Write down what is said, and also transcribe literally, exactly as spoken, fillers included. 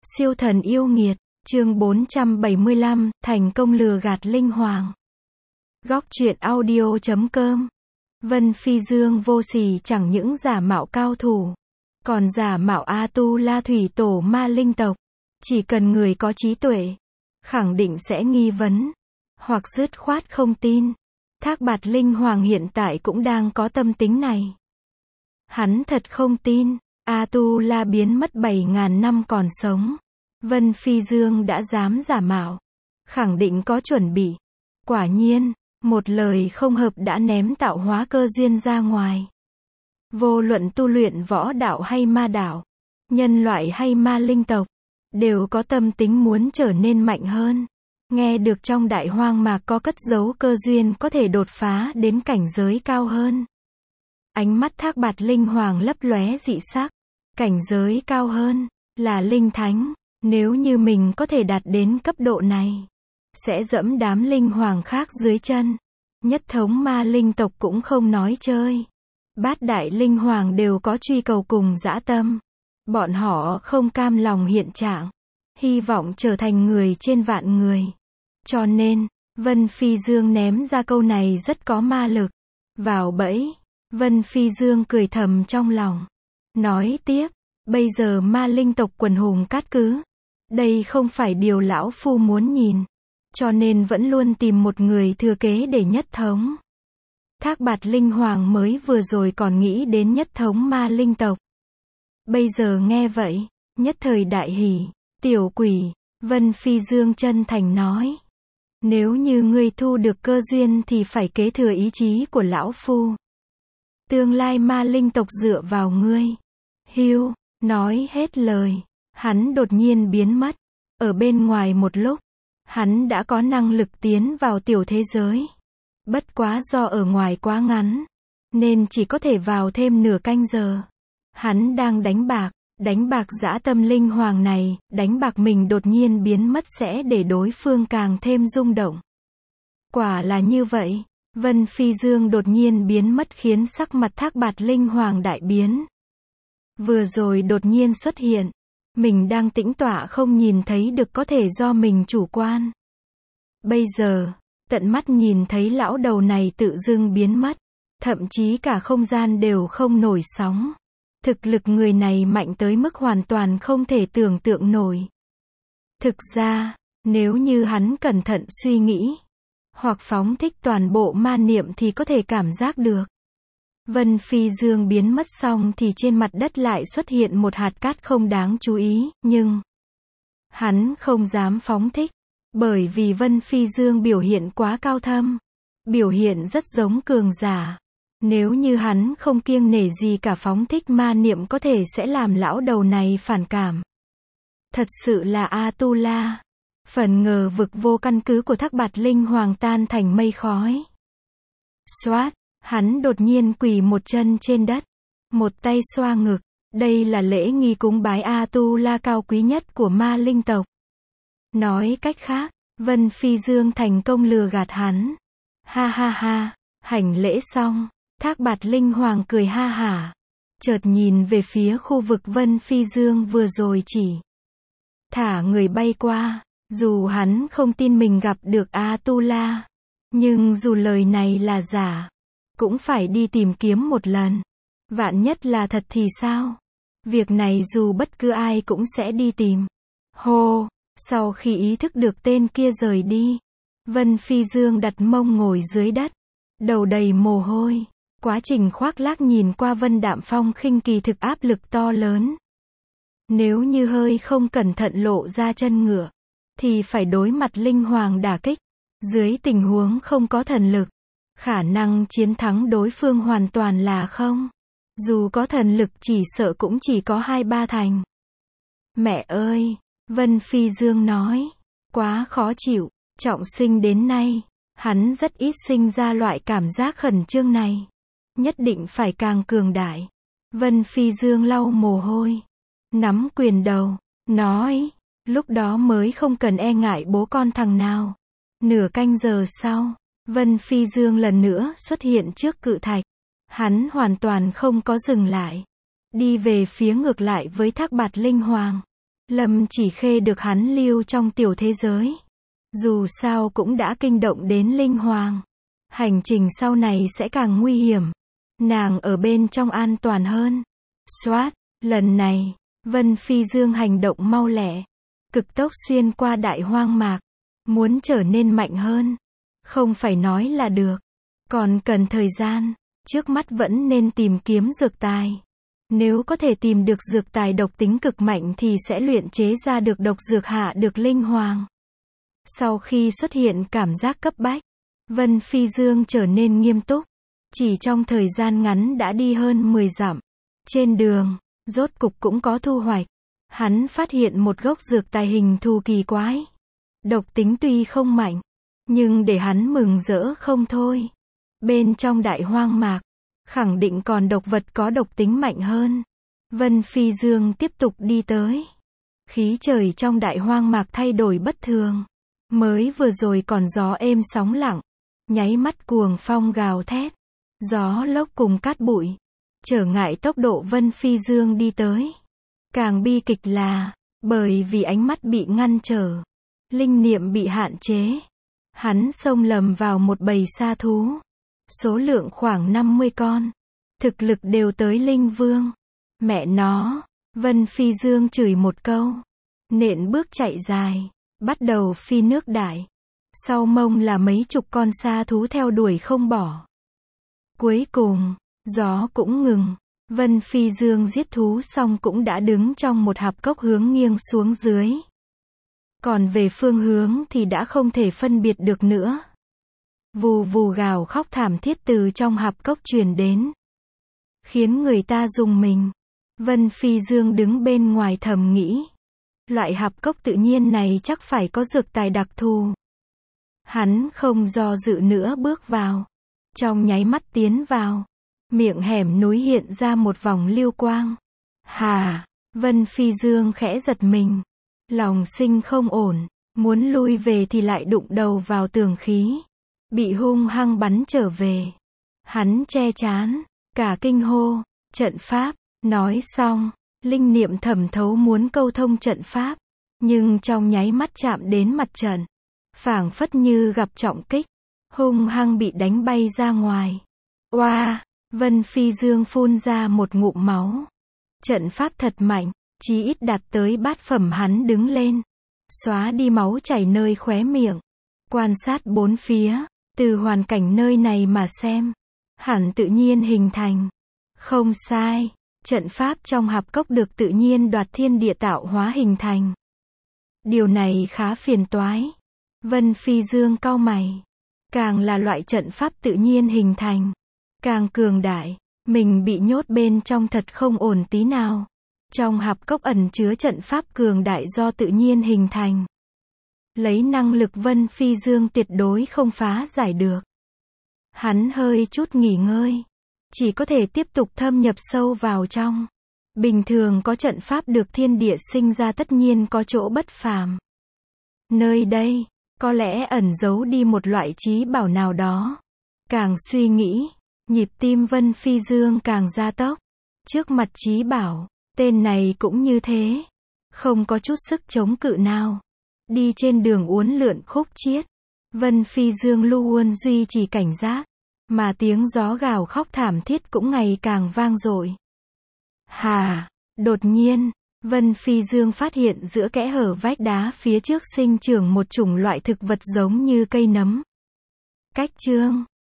Siêu thần yêu nghiệt, chương bốn trăm bảy mươi lăm, thành công lừa gạt linh hoàng. Góc truyện audio chấm com. Vân Phi Dương vô sỉ chẳng những giả mạo cao thủ, còn giả mạo A-tu-la thủy tổ ma linh tộc. Chỉ cần người có trí tuệ, khẳng định sẽ nghi vấn, hoặc dứt khoát không tin. Thác Bạt Linh Hoàng hiện tại cũng đang có tâm tính này. Hắn thật không tin, A-tu-la biến mất bảy ngàn năm còn sống. Vân Phi Dương đã dám giả mạo, khẳng định có chuẩn bị. Quả nhiên, một lời không hợp đã ném tạo hóa cơ duyên ra ngoài. Vô luận tu luyện võ đạo hay ma đạo, nhân loại hay ma linh tộc, đều có tâm tính muốn trở nên mạnh hơn. Nghe được trong đại hoang mạc có cất giấu cơ duyên có thể đột phá đến cảnh giới cao hơn. Ánh mắt Thác Bạt Linh Hoàng lấp lóe dị sắc. Cảnh giới cao hơn, là linh thánh. Nếu như mình có thể đạt đến cấp độ này, sẽ dẫm đám linh hoàng khác dưới chân. Nhất thống ma linh tộc cũng không nói chơi. Bát đại linh hoàng đều có truy cầu cùng dã tâm. Bọn họ không cam lòng hiện trạng, hy vọng trở thành người trên vạn người. Cho nên, Vân Phi Dương ném ra câu này rất có ma lực. Vào bẫy, Vân Phi Dương cười thầm trong lòng. Nói tiếp, bây giờ ma linh tộc quần hùng cát cứ. Đây không phải điều lão phu muốn nhìn. Cho nên vẫn luôn tìm một người thừa kế để nhất thống. Thác Bạt Linh Hoàng mới vừa rồi còn nghĩ đến nhất thống ma linh tộc. Bây giờ nghe vậy, nhất thời đại hỉ. Tiểu quỷ, Vân Phi Dương chân thành nói. Nếu như ngươi thu được cơ duyên thì phải kế thừa ý chí của lão phu. Tương lai ma linh tộc dựa vào ngươi. Hiu, nói hết lời, hắn đột nhiên biến mất. Ở bên ngoài một lúc, hắn đã có năng lực tiến vào tiểu thế giới. Bất quá do ở ngoài quá ngắn, nên chỉ có thể vào thêm nửa canh giờ. Hắn đang đánh bạc, đánh bạc dã tâm linh hoàng này, đánh bạc mình đột nhiên biến mất sẽ để đối phương càng thêm rung động. Quả là như vậy, Vân Phi Dương đột nhiên biến mất khiến sắc mặt Thác Bạt Linh Hoàng đại biến. Vừa rồi đột nhiên xuất hiện, mình đang tĩnh tọa không nhìn thấy được có thể do mình chủ quan. Bây giờ, tận mắt nhìn thấy lão đầu này tự dưng biến mất, thậm chí cả không gian đều không nổi sóng. Thực lực người này mạnh tới mức hoàn toàn không thể tưởng tượng nổi. Thực ra, nếu như hắn cẩn thận suy nghĩ, hoặc phóng thích toàn bộ ma niệm thì có thể cảm giác được. Vân Phi Dương biến mất xong thì trên mặt đất lại xuất hiện một hạt cát không đáng chú ý, nhưng hắn không dám phóng thích, bởi vì Vân Phi Dương biểu hiện quá cao thâm, biểu hiện rất giống cường giả. Nếu như hắn không kiêng nể gì cả phóng thích ma niệm có thể sẽ làm lão đầu này phản cảm. Thật sự là A-tu-la. Phần ngờ vực vô căn cứ của Thác Bạt Linh Hoàng tan thành mây khói. Xoát, hắn đột nhiên quỳ một chân trên đất, một tay xoa ngực. Đây là lễ nghi cúng bái A-tu-la cao quý nhất của ma linh tộc. Nói cách khác, Vân Phi Dương thành công lừa gạt hắn. Ha ha ha, hành lễ xong, Thác Bạt Linh Hoàng cười ha hả, chợt nhìn về phía khu vực Vân Phi Dương vừa rồi chỉ thả người bay qua. Dù hắn không tin mình gặp được A-tu-la, nhưng dù lời này là giả, cũng phải đi tìm kiếm một lần. Vạn nhất là thật thì sao? Việc này dù bất cứ ai cũng sẽ đi tìm. Hô, sau khi ý thức được tên kia rời đi, Vân Phi Dương đặt mông ngồi dưới đất, đầu đầy mồ hôi. Quá trình khoác lác nhìn qua Vân Đạm Phong khinh kỳ thực áp lực to lớn. Nếu như hơi không cẩn thận lộ ra chân ngựa, thì phải đối mặt linh hoàng đả kích. Dưới tình huống không có thần lực, khả năng chiến thắng đối phương hoàn toàn là không. Dù có thần lực chỉ sợ cũng chỉ có hai ba thành. Mẹ ơi, Vân Phi Dương nói, quá khó chịu. Trọng sinh đến nay, hắn rất ít sinh ra loại cảm giác khẩn trương này. Nhất định phải càng cường đại. Vân Phi Dương lau mồ hôi, nắm quyền đầu, nói, lúc đó mới không cần e ngại bố con thằng nào. Nửa canh giờ sau, Vân Phi Dương lần nữa xuất hiện trước cự thạch. Hắn hoàn toàn không có dừng lại, đi về phía ngược lại với Thác Bạt Linh Hoàng. Lâm Chỉ Khê được hắn lưu trong tiểu thế giới. Dù sao cũng đã kinh động đến Linh Hoàng. Hành trình sau này sẽ càng nguy hiểm. Nàng ở bên trong an toàn hơn. Xoát, lần này, Vân Phi Dương hành động mau lẹ. Cực tốc xuyên qua đại hoang mạc. Muốn trở nên mạnh hơn. Không phải nói là được. Còn cần thời gian. Trước mắt vẫn nên tìm kiếm dược tài. Nếu có thể tìm được dược tài độc tính cực mạnh thì sẽ luyện chế ra được độc dược hạ được Linh Hoàng. Sau khi xuất hiện cảm giác cấp bách, Vân Phi Dương trở nên nghiêm túc. Chỉ trong thời gian ngắn đã đi hơn mười dặm. Trên đường, rốt cục cũng có thu hoạch. Hắn phát hiện một gốc dược tài hình thù kỳ quái. Độc tính tuy không mạnh, nhưng để hắn mừng rỡ không thôi. Bên trong đại hoang mạc, khẳng định còn độc vật có độc tính mạnh hơn. Vân Phi Dương tiếp tục đi tới. Khí trời trong đại hoang mạc thay đổi bất thường. Mới vừa rồi còn gió êm sóng lặng. Nháy mắt cuồng phong gào thét. Gió lốc cùng cát bụi. Trở ngại tốc độ Vân Phi Dương đi tới. Càng bi kịch là, bởi vì ánh mắt bị ngăn trở. Linh niệm bị hạn chế. Hắn xông lầm vào một bầy sa thú. Số lượng khoảng năm mươi con. Thực lực đều tới Linh Vương. Mẹ nó, Vân Phi Dương chửi một câu. Nện bước chạy dài. Bắt đầu phi nước đại. Sau mông là mấy chục con sa thú theo đuổi không bỏ. Cuối cùng, gió cũng ngừng. Vân Phi Dương giết thú xong cũng đã đứng trong một hạp cốc hướng nghiêng xuống dưới. Còn về phương hướng thì đã không thể phân biệt được nữa. Vù vù gào khóc thảm thiết từ trong hạp cốc truyền đến. Khiến người ta rùng mình. Vân Phi Dương đứng bên ngoài thầm nghĩ. Loại hạp cốc tự nhiên này chắc phải có dược tài đặc thù. Hắn không do dự nữa bước vào. Trong nháy mắt tiến vào. Miệng hẻm núi hiện ra một vòng lưu quang. Hà, Vân Phi Dương khẽ giật mình. Lòng sinh không ổn. Muốn lui về thì lại đụng đầu vào tường khí. Bị hung hăng bắn trở về. Hắn che chán. Cả kinh hô. Trận pháp. Nói xong. Linh niệm thẩm thấu muốn câu thông trận pháp. Nhưng trong nháy mắt chạm đến mặt trận. Phảng phất như gặp trọng kích. Hung hăng bị đánh bay ra ngoài. Oa! Vân Phi Dương phun ra một ngụm máu. Trận pháp thật mạnh. Chí ít đạt tới bát phẩm. Hắn đứng lên. Xóa đi máu chảy nơi khóe miệng. Quan sát bốn phía. Từ hoàn cảnh nơi này mà xem. Hẳn tự nhiên hình thành. Không sai. Trận pháp trong hạp cốc được tự nhiên đoạt thiên địa tạo hóa hình thành. Điều này khá phiền toái. Vân Phi Dương cau mày. Càng là loại trận pháp tự nhiên hình thành. Càng cường đại. Mình bị nhốt bên trong thật không ổn tí nào. Trong hạp cốc ẩn chứa trận pháp cường đại do tự nhiên hình thành. Lấy năng lực Vân Phi Dương tuyệt đối không phá giải được. Hắn hơi chút nghỉ ngơi. Chỉ có thể tiếp tục thâm nhập sâu vào trong. Bình thường có trận pháp được thiên địa sinh ra tất nhiên có chỗ bất phàm. Nơi đây, có lẽ ẩn giấu đi một loại trí bảo nào đó. Càng suy nghĩ, nhịp tim Vân Phi Dương càng gia tốc. Trước mặt trí bảo, tên này cũng như thế. Không có chút sức chống cự nào. Đi trên đường uốn lượn khúc chiết. Vân Phi Dương luôn duy trì cảnh giác. Mà tiếng gió gào khóc thảm thiết cũng ngày càng vang dội. Hà! Đột nhiên, Vân Phi Dương phát hiện giữa kẽ hở vách đá phía trước sinh trưởng một chủng loại thực vật giống như cây nấm. Cách chương